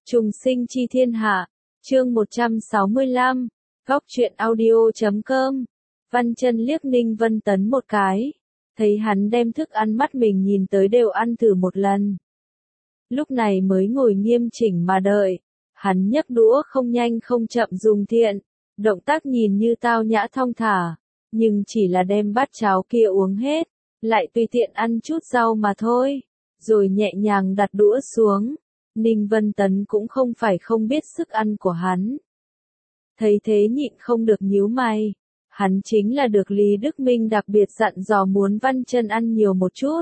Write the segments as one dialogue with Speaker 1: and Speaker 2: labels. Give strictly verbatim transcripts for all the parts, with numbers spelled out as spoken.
Speaker 1: Trùng sinh chi thiên hạ, chương một trăm sáu mươi lăm, góc truyện audio chấm com. Văn Chân liếc Ninh Vân Tấn một cái, thấy hắn đem thức ăn mắt mình nhìn tới đều ăn thử một lần. Lúc này mới ngồi nghiêm chỉnh mà đợi, hắn nhấc đũa không nhanh không chậm dùng thiện, động tác nhìn như tao nhã thong thả, nhưng chỉ là đem bát cháo kia uống hết, lại tùy tiện ăn chút rau mà thôi, rồi nhẹ nhàng đặt đũa xuống. Ninh Vân Tấn cũng không phải không biết sức ăn của hắn. Thấy thế nhịn không được nhíu mày, hắn chính là được Lý Đức Minh đặc biệt dặn dò muốn Văn Chân ăn nhiều một chút.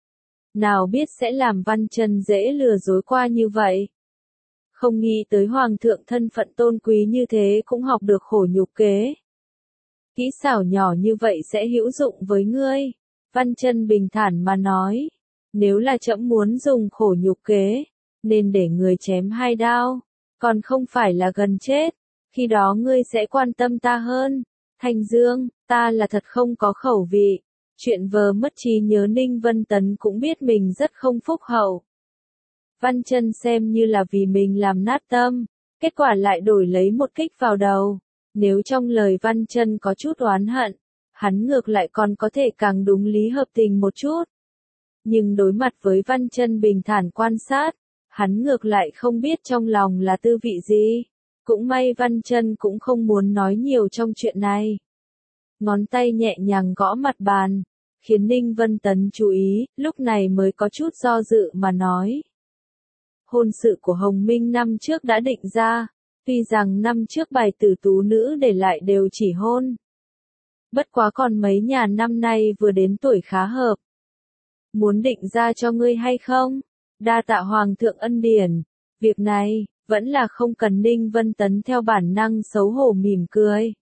Speaker 1: Nào biết sẽ làm Văn Chân dễ lừa dối qua như vậy. Không nghĩ tới Hoàng thượng thân phận tôn quý như thế cũng học được khổ nhục kế. Kỹ xảo nhỏ như vậy sẽ hữu dụng với ngươi. Văn Chân bình thản mà nói, nếu là trẫm muốn dùng khổ nhục kế, nên để người chém hai đao, còn không phải là gần chết, khi đó ngươi sẽ quan tâm ta hơn. Thanh Dương, ta là thật không có khẩu vị. Chuyện vờ mất trí nhớ Ninh Vân Tấn cũng biết mình rất không phúc hậu. Văn Chân xem như là vì mình làm nát tâm, kết quả lại đổi lấy một kích vào đầu. Nếu trong lời Văn Chân có chút oán hận, hắn ngược lại còn có thể càng đúng lý hợp tình một chút. Nhưng đối mặt với Văn Chân bình thản quan sát, hắn ngược lại không biết trong lòng là tư vị gì. Cũng may Văn Chân cũng không muốn nói nhiều trong chuyện này. Ngón tay nhẹ nhàng gõ mặt bàn, khiến Ninh Vân Tấn chú ý, lúc này mới có chút do dự mà nói. Hôn sự của Hồng Minh năm trước đã định ra, tuy rằng năm trước bài tử tú nữ để lại đều chỉ hôn. Bất quá còn mấy nhà năm nay vừa đến tuổi khá hợp. Muốn định ra cho ngươi hay không? Đa tạ Hoàng thượng ân điển, việc này, vẫn là không cần. Ninh Vân Tấn theo bản năng xấu hổ mỉm cười.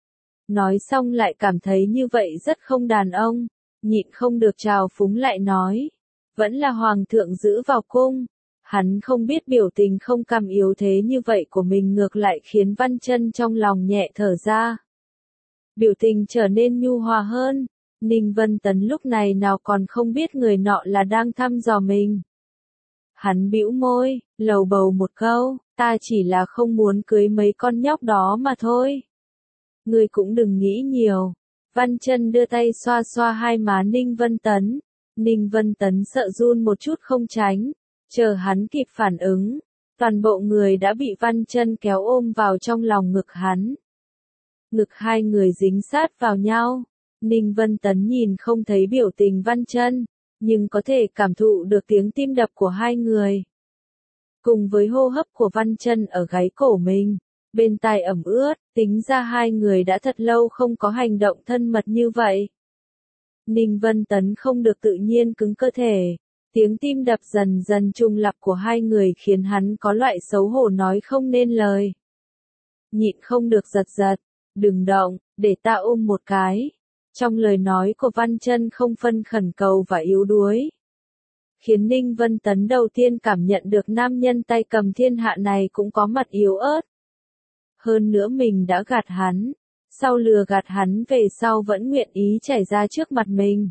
Speaker 1: Nói xong lại cảm thấy như vậy rất không đàn ông, nhịn không được trào phúng lại nói. Vẫn là Hoàng thượng giữ vào cung. Hắn không biết biểu tình không cam yếu thế như vậy của mình ngược lại khiến Văn Chân trong lòng nhẹ thở ra. Biểu tình trở nên nhu hòa hơn. Ninh Vân Tấn lúc này nào còn không biết người nọ là đang thăm dò mình. Hắn bĩu môi, lầu bầu một câu, ta chỉ là không muốn cưới mấy con nhóc đó mà thôi. Ngươi cũng đừng nghĩ nhiều. Văn Chân đưa tay xoa xoa hai má Ninh Vân Tấn. Ninh Vân Tấn sợ run một chút không tránh, chờ hắn kịp phản ứng, toàn bộ người đã bị Văn Chân kéo ôm vào trong lòng ngực hắn. Ngực hai người dính sát vào nhau. Ninh Vân Tấn nhìn không thấy biểu tình Văn Chân, nhưng có thể cảm thụ được tiếng tim đập của hai người. Cùng với hô hấp của Văn Chân ở gáy cổ mình, bên tai ẩm ướt, tính ra hai người đã thật lâu không có hành động thân mật như vậy. Ninh Vân Tấn không được tự nhiên cứng cơ thể, tiếng tim đập dần dần trùng lặp của hai người khiến hắn có loại xấu hổ nói không nên lời. Nhịn không được giật giật, đừng động, để ta ôm một cái. Trong lời nói của Văn Chân không phân khẩn cầu và yếu đuối, khiến Ninh Vân Tấn đầu tiên cảm nhận được nam nhân tay cầm thiên hạ này cũng có mặt yếu ớt. Hơn nữa mình đã gạt hắn, sau lừa gạt hắn về sau vẫn nguyện ý chảy ra trước mặt mình.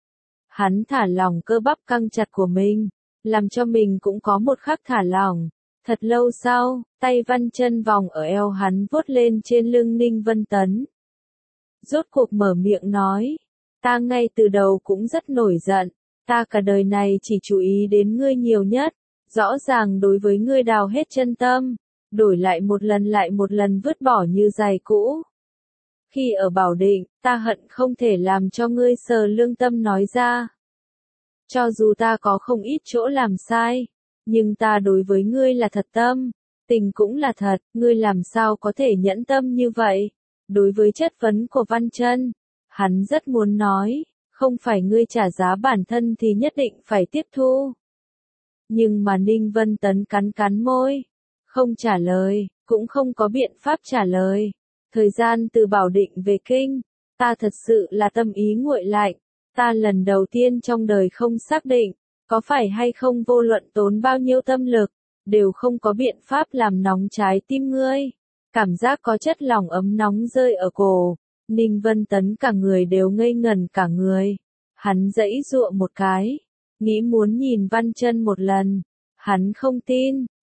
Speaker 1: Hắn thả lỏng cơ bắp căng chặt của mình, làm cho mình cũng có một khắc thả lỏng. Thật lâu sau, tay Văn Chân vòng ở eo hắn vuốt lên trên lưng Ninh Vân Tấn. Rốt cuộc mở miệng nói, ta ngay từ đầu cũng rất nổi giận, ta cả đời này chỉ chú ý đến ngươi nhiều nhất, rõ ràng đối với ngươi đào hết chân tâm, đổi lại một lần lại một lần vứt bỏ như giày cũ. Khi ở Bảo Định, ta hận không thể làm cho ngươi sờ lương tâm nói ra. Cho dù ta có không ít chỗ làm sai, nhưng ta đối với ngươi là thật tâm, tình cũng là thật, ngươi làm sao có thể nhẫn tâm như vậy? Đối với chất vấn của Văn Chân, hắn rất muốn nói, không phải ngươi trả giá bản thân thì nhất định phải tiếp thu. Nhưng mà Ninh Vân Tấn cắn cắn môi, không trả lời, cũng không có biện pháp trả lời. Thời gian từ Bảo Định về Kinh, ta thật sự là tâm ý nguội lạnh, ta lần đầu tiên trong đời không xác định, có phải hay không vô luận tốn bao nhiêu tâm lực, đều không có biện pháp làm nóng trái tim ngươi. Cảm giác có chất lỏng ấm nóng rơi ở cổ, Ninh Vân Tấn cả người đều ngây ngẩn cả người. Hắn giãy giụa một cái, nghĩ muốn nhìn Văn Chân một lần, hắn không tin,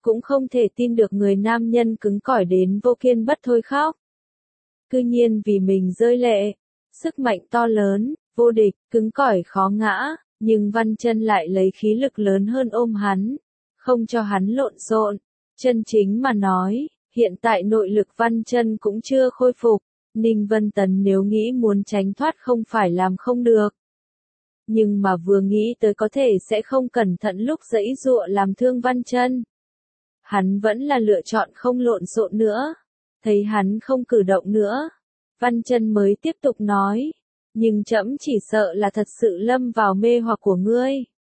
Speaker 1: cũng không thể tin được người nam nhân cứng cỏi đến vô kiên bất thôi khóc. Cư nhiên vì mình rơi lệ, sức mạnh to lớn, vô địch, cứng cỏi khó ngã, nhưng Văn Chân lại lấy khí lực lớn hơn ôm hắn, không cho hắn lộn xộn. Chân chính mà nói, hiện tại nội lực Văn Chân cũng chưa khôi phục, Ninh Vân Tấn nếu nghĩ muốn tránh thoát không phải làm không được. Nhưng mà vừa nghĩ tới có thể sẽ không cẩn thận lúc giãy giụa làm thương Văn Chân. Hắn vẫn là lựa chọn không lộn xộn nữa. Thấy hắn không cử động nữa, Văn Chân mới tiếp tục nói, nhưng trẫm chỉ sợ là thật sự lâm vào mê hoặc của ngươi.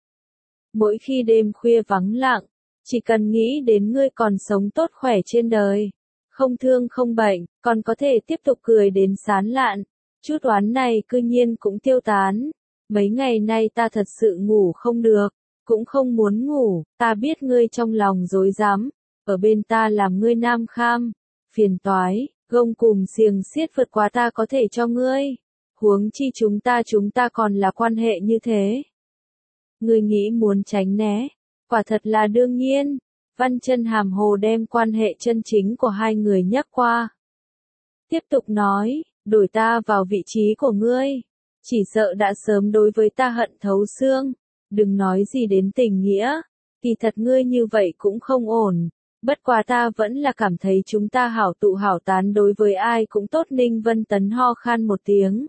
Speaker 1: Mỗi khi đêm khuya vắng lặng, chỉ cần nghĩ đến ngươi còn sống tốt khỏe trên đời, không thương không bệnh, còn có thể tiếp tục cười đến sán lạn, chút oán này cư nhiên cũng tiêu tán. Mấy ngày nay ta thật sự ngủ không được, cũng không muốn ngủ, ta biết ngươi trong lòng rối rắm, ở bên ta làm ngươi nam kham, phiền toái, gông cùm xiềng xiết vượt quá ta có thể cho ngươi. Huống chi chúng ta chúng ta còn là quan hệ như thế. Ngươi nghĩ muốn tránh né, quả thật là đương nhiên. Văn Chân hàm hồ đem quan hệ chân chính của hai người nhắc qua. Tiếp tục nói, đổi ta vào vị trí của ngươi, chỉ sợ đã sớm đối với ta hận thấu xương, đừng nói gì đến tình nghĩa, kỳ thật ngươi như vậy cũng không ổn, bất quá ta vẫn là cảm thấy chúng ta hảo tụ hảo tán đối với ai cũng tốt. Ninh Vân Tấn ho khan một tiếng.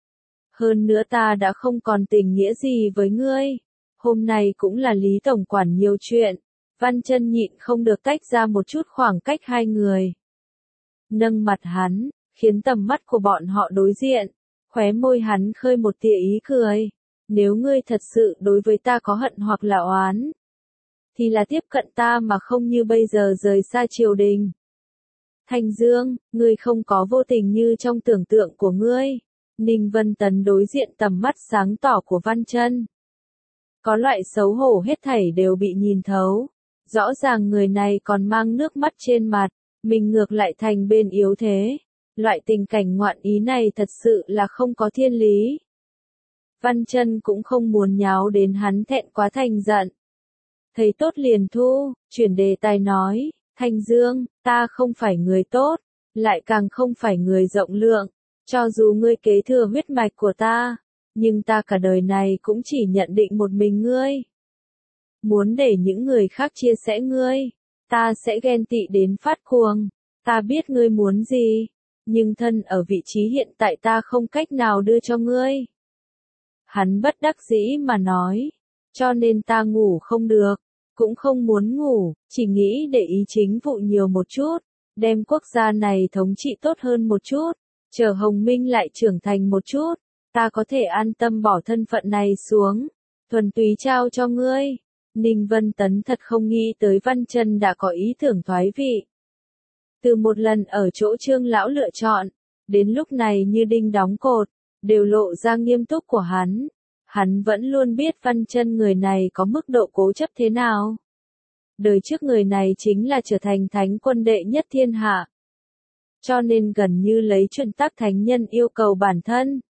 Speaker 1: Hơn nữa ta đã không còn tình nghĩa gì với ngươi, hôm nay cũng là Lý Tổng quản nhiều chuyện, Văn Chân nhịn không được tách ra một chút khoảng cách hai người. Nâng mặt hắn, khiến tầm mắt của bọn họ đối diện. Khóe môi hắn khơi một tia ý cười. Nếu ngươi thật sự đối với ta có hận hoặc là oán, thì là tiếp cận ta mà không như bây giờ rời xa triều đình. Thanh Dương, ngươi không có vô tình như trong tưởng tượng của ngươi. Ninh Vân Tấn đối diện tầm mắt sáng tỏ của Văn Chân. Có loại xấu hổ hết thảy đều bị nhìn thấu. Rõ ràng người này còn mang nước mắt trên mặt, mình ngược lại thành bên yếu thế. Loại tình cảnh ngoạn ý này thật sự là không có thiên lý. Văn Chân cũng không muốn nháo đến hắn thẹn quá thành giận. Thấy tốt liền thu, chuyển đề tài nói, Thanh Dương, ta không phải người tốt, lại càng không phải người rộng lượng, cho dù ngươi kế thừa huyết mạch của ta, nhưng ta cả đời này cũng chỉ nhận định một mình ngươi. Muốn để những người khác chia sẻ ngươi, ta sẽ ghen tị đến phát cuồng, ta biết ngươi muốn gì. Nhưng thân ở vị trí hiện tại ta không cách nào đưa cho ngươi. Hắn bất đắc dĩ mà nói, cho nên ta ngủ không được, cũng không muốn ngủ, chỉ nghĩ để ý chính vụ nhiều một chút, đem quốc gia này thống trị tốt hơn một chút, chờ Hồng Minh lại trưởng thành một chút, ta có thể an tâm bỏ thân phận này xuống, thuần túy trao cho ngươi. Ninh Vân Tấn thật không nghĩ tới Văn Chân đã có ý tưởng thoái vị. Từ một lần ở chỗ Trương lão lựa chọn, đến lúc này như đinh đóng cột, đều lộ ra nghiêm túc của hắn. Hắn vẫn luôn biết Văn Chân người này có mức độ cố chấp thế nào. Đời trước người này chính là trở thành thánh quân đệ nhất thiên hạ. Cho nên gần như lấy chuẩn tắc thánh nhân yêu cầu bản thân.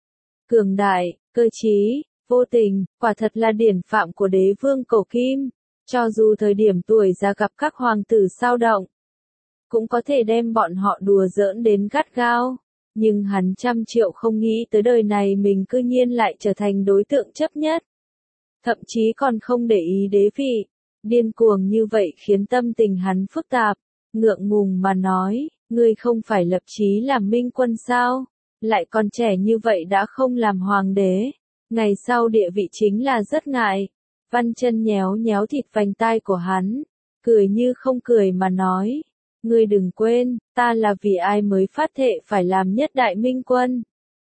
Speaker 1: Cường đại, cơ trí, vô tình, quả thật là điển phạm của đế vương cổ kim. Cho dù thời điểm tuổi già gặp các hoàng tử sao động, cũng có thể đem bọn họ đùa giỡn đến gắt gao. Nhưng hắn trăm triệu không nghĩ tới đời này mình cư nhiên lại trở thành đối tượng chấp nhất. Thậm chí còn không để ý đế vị. Điên cuồng như vậy khiến tâm tình hắn phức tạp. Ngượng ngùng mà nói, ngươi không phải lập chí làm minh quân sao? Lại còn trẻ như vậy đã không làm hoàng đế. Ngày sau địa vị chính là rất ngại. Văn Chân nhéo nhéo thịt vành tai của hắn. Cười như không cười mà nói. Ngươi đừng quên, ta là vì ai mới phát thệ phải làm nhất đại minh quân.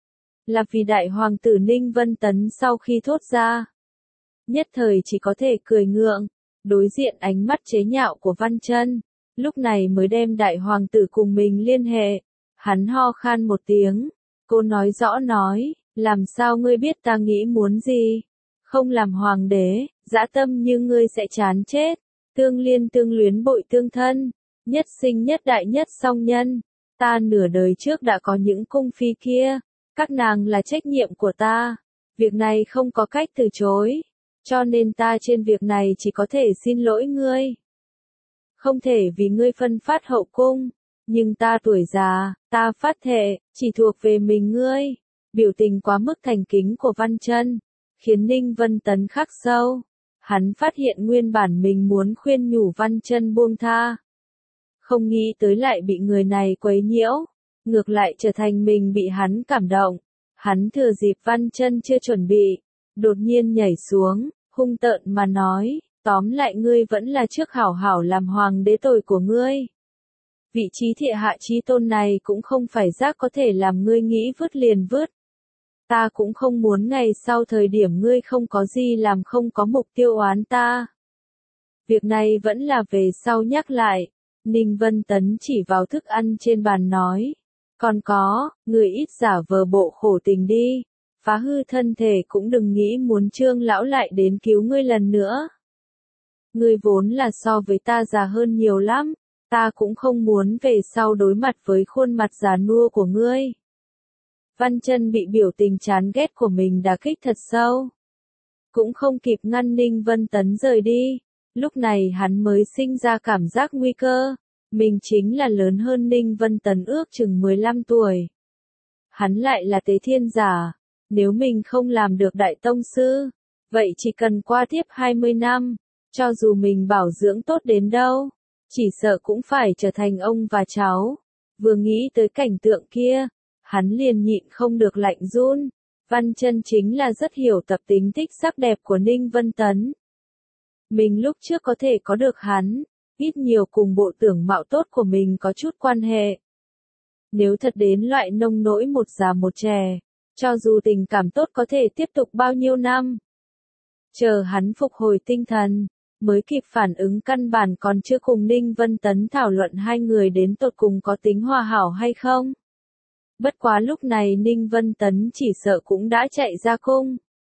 Speaker 1: Là vì đại hoàng tử Ninh Vân Tấn sau khi thốt ra. Nhất thời chỉ có thể cười ngượng, đối diện ánh mắt chế nhạo của Văn Chân, lúc này mới đem đại hoàng tử cùng mình liên hệ. Hắn ho khan một tiếng, cô nói rõ nói, làm sao ngươi biết ta nghĩ muốn gì? Không làm hoàng đế, dã tâm như ngươi sẽ chán chết, tương liên tương luyến bội tương thân. Nhất sinh nhất đại nhất song nhân, ta nửa đời trước đã có những cung phi kia, các nàng là trách nhiệm của ta, việc này không có cách từ chối, cho nên ta trên việc này chỉ có thể xin lỗi ngươi. không thể vì ngươi phân phát hậu cung, nhưng ta tuổi già, ta phát thệ, chỉ thuộc về mình ngươi. Biểu tình quá mức thành kính của Văn Chân, khiến Ninh Vân Tấn khắc sâu. Hắn phát hiện nguyên bản mình muốn khuyên nhủ Văn Chân buông tha. Không nghĩ tới lại bị người này quấy nhiễu, ngược lại trở thành mình bị hắn cảm động. Hắn thừa dịp Văn Chân chưa chuẩn bị, đột nhiên nhảy xuống, hung tợn mà nói, tóm lại ngươi vẫn là trước hảo hảo làm hoàng đế tội của ngươi. Vị trí thiệ hạ chí tôn này cũng không phải rác có thể làm ngươi nghĩ vứt liền vứt. Ta cũng không muốn ngày sau thời điểm ngươi không có gì làm không có mục tiêu oán ta. Việc này vẫn là về sau nhắc lại. Ninh Vân Tấn chỉ vào thức ăn trên bàn nói. Còn có, người ít giả vờ bộ khổ tình đi. Phá hư thân thể cũng đừng nghĩ muốn Trương lão lại đến cứu ngươi lần nữa. Ngươi vốn là so với ta già hơn nhiều lắm. Ta cũng không muốn về sau đối mặt với khuôn mặt già nua của ngươi. Văn Chân bị biểu tình chán ghét của mình đả kích thật sâu. Cũng không kịp ngăn Ninh Vân Tấn rời đi. Lúc này hắn mới sinh ra cảm giác nguy cơ. Mình chính là lớn hơn Ninh Vân Tấn ước chừng mười lăm tuổi. Hắn lại là tế thiên giả. Nếu mình không làm được đại tông sư, vậy chỉ cần qua tiếp hai mươi năm, cho dù mình bảo dưỡng tốt đến đâu, chỉ sợ cũng phải trở thành ông và cháu. Vừa nghĩ tới cảnh tượng kia, hắn liền nhịn không được lạnh run. Văn Chân chính là rất hiểu tập tính thích sắc đẹp của Ninh Vân Tấn. Mình lúc trước có thể có được hắn, ít nhiều cùng bộ tưởng mạo tốt của mình có chút quan hệ. Nếu thật đến loại nông nỗi một già một trẻ, cho dù tình cảm tốt có thể tiếp tục bao nhiêu năm. Chờ hắn phục hồi tinh thần, mới kịp phản ứng căn bản còn chưa cùng Ninh Vân Tấn thảo luận hai người đến tột cùng có tính hòa hảo hay không. Bất quá lúc này Ninh Vân Tấn chỉ sợ cũng đã chạy ra cung.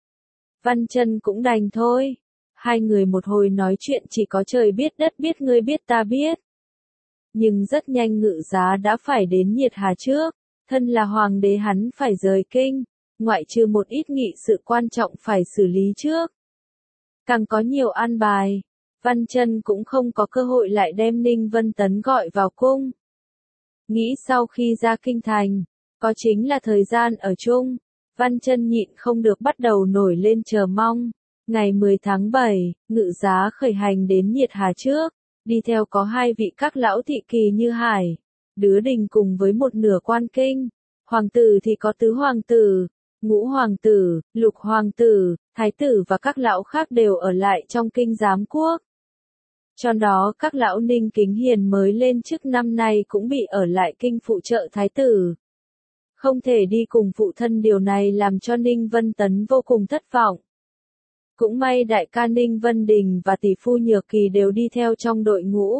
Speaker 1: Văn Chân cũng đành thôi. Hai người một hồi nói chuyện chỉ có trời biết đất biết ngươi biết ta biết. Nhưng rất nhanh Ngự Giá đã phải đến Nhiệt Hà trước. Thân là hoàng đế hắn phải rời kinh, ngoại trừ một ít nghị sự quan trọng phải xử lý trước. Càng có nhiều an bài, Văn Chân cũng không có cơ hội lại đem Ninh Vân Tấn gọi vào cung. Nghĩ sau khi ra kinh thành, có chính là thời gian ở chung, Văn Chân nhịn không được bắt đầu nổi lên chờ mong. Ngày mười tháng bảy, Ngự Giá khởi hành đến Nhiệt Hà trước, đi theo có hai vị các lão thị kỳ như Hải, Đứa Đình cùng với một nửa quan kinh. Hoàng tử thì có tứ hoàng tử, ngũ hoàng tử, lục hoàng tử, thái tử và các lão khác đều ở lại trong kinh giám quốc. Trong đó các lão Ninh Kính Hiền mới lên chức năm nay cũng bị ở lại kinh phụ trợ thái tử. Không thể đi cùng phụ thân, điều này làm cho Ninh Vân Tấn vô cùng thất vọng. Cũng may đại ca Ninh Vân Đình và tỷ phu Nhược Kỳ đều đi theo trong đội ngũ.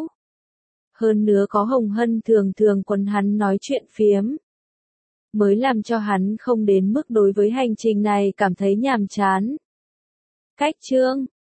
Speaker 1: Hơn nữa có Hồng Hân thường thường quấn hắn nói chuyện phiếm, mới làm cho hắn không đến mức đối với hành trình này cảm thấy nhàm chán. Cách chương